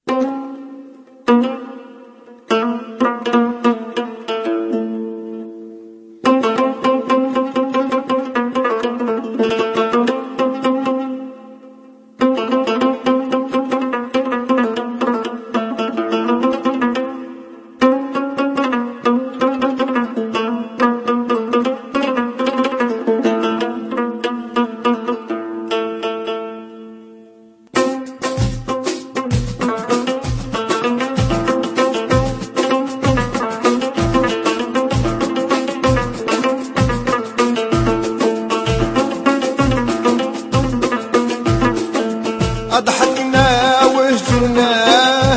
ضحكنا وجرناه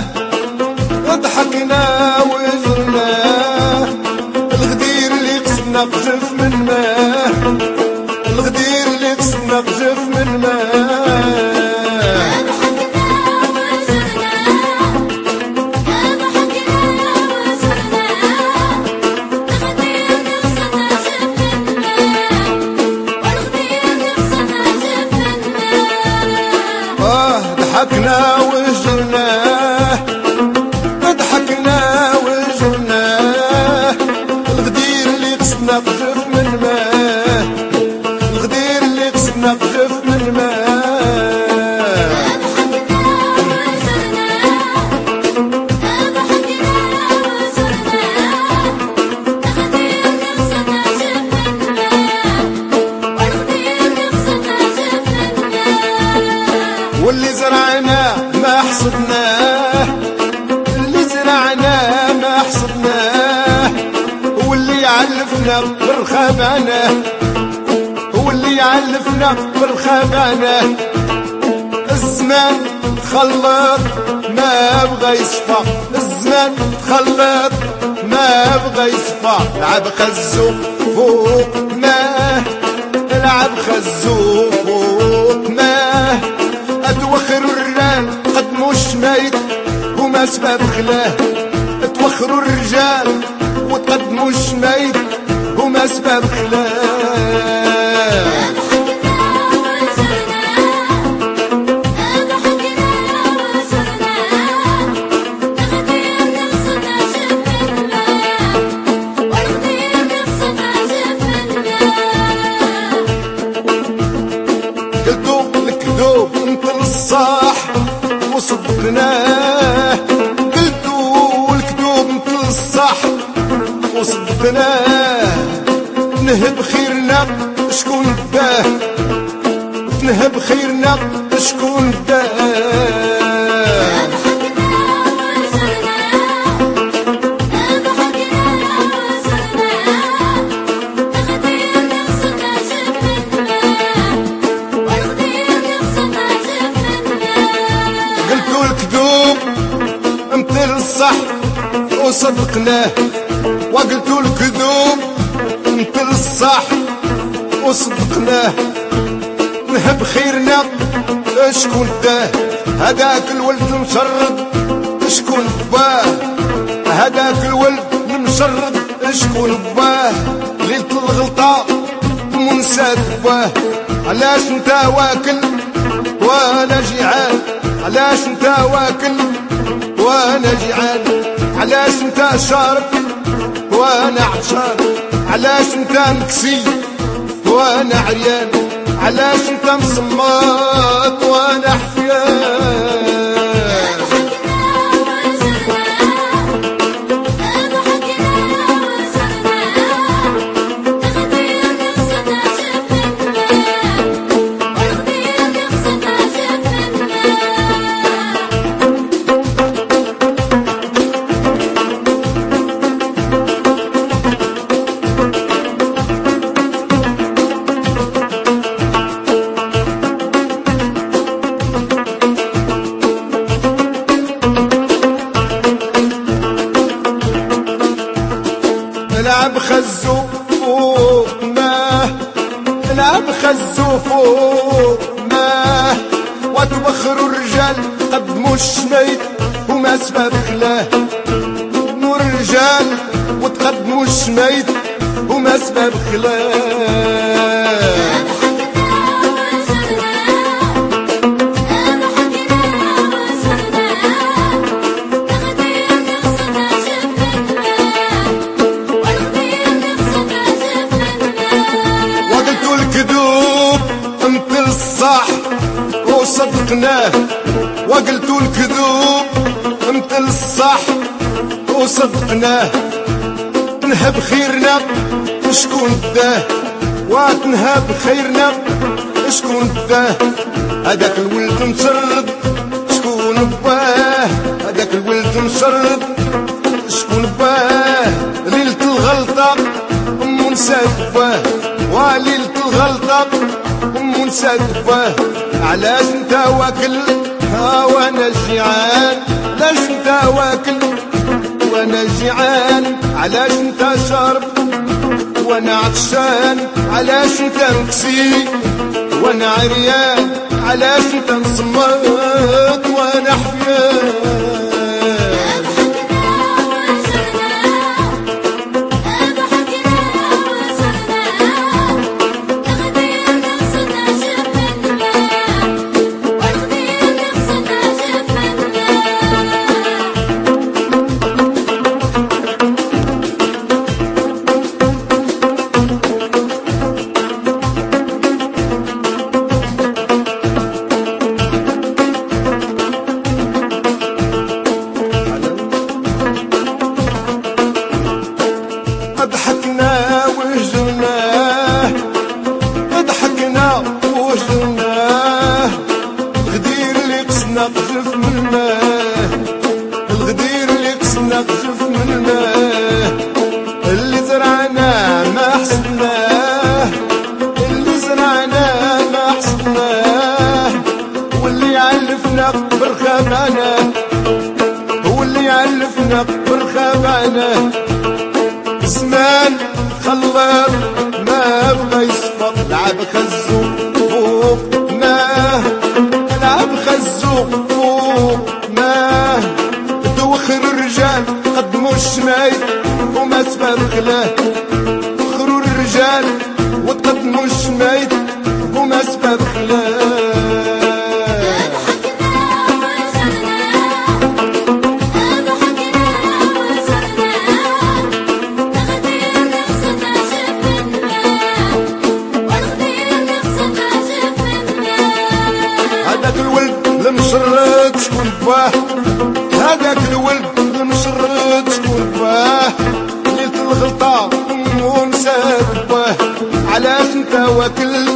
ضحكنا وجرناه الغدير اللي قصنا قجف من ماه الغدير اللي قصنا قجف من ماه ضحكنا وجرناه ضحكنا وجرناه الغدير اللي قصنا قجف من ماه الغدير اللي قصنا قجف من ماه واللي زرعنا ما حصدناه اللي زرعنا ما حصدناه واللي يعلفنا بالخبانه واللي يعلفنا بالخبانه الزمان تخلط ما بغى يصفى الزمان تخلط ما بغى يصفى لعب خزو فوق ماه لعب خزو فوق ماه اتوخروا الرجال قد مش ميت وما سبب خلاه اتوخروا الرجال وقد مش ميت وما سبب خلاه صاح وصدقناه قلتوا الكذوب مثل الصح وصدقناه نهب خيرنا شكون داه نهب خيرنا شكون داه مثل الصح وصدقناه وقلتوا الكذوب مثل الصح وصدقناه نهب خيرنا شكون داه هداك الولد المشرد شكون باه هداك الولد المشرد شكون باه ليلة الغلطة منسى باه علاش انت واكل وانا جيعان علاش انت واكل وانا جيعان علاش انت شارب وانا عطشان علاش انت مكسي وانا عريان علاش انت مصمات وانا حفيان لعب خزو فوق ماه لعب خزو فوق ماه وتبخروا الرجال قد مش ميت وما سبب خلاه نور الرجال وتقد مش ميت وما سبب خلاه وقلتو الكذوب مثل الصح وصدقناه. تنهب خيرنا شكون داه، وتنهب خيرنا شكون داه. هداك الولد مشرد شكون باه، هداك الولد مشرد شكون باه. ليلة الغلطة نسات باه، وليلة الغلطة نسات باه. علاش انت واكل وانا جيعان، علاش انت واكل وانا جيعان. علاش انت شارب وانا عطشان، علاش انت مكسي وانا عريان. علاش انت نصمت وانا حيان. ضحكنا وهجرناه، ضحكنا وهجرناه. الغدير اللي قصنا قذف من الماء، الغدير اللي قصنا قذف من الماء. اللي زرعناه ما حصدناه، اللي زرعناه ما حصدناه. واللي علفنا برخابانه، واللي علفنا برخابانه. زمان خلط ما بغى يصفق، لعب خزو فوق ماه، لعب خزو فوق ماه. دوخر الرجال قدموا الشمايل وما سبب خلاه، دوخروا الرجال وقدموا الشمايل وما سبب خلاه. المشرد شكون باه، هذاك الولد المشرد شكون باه. ليلة الغلطة ونسات باه. علاش انت واكل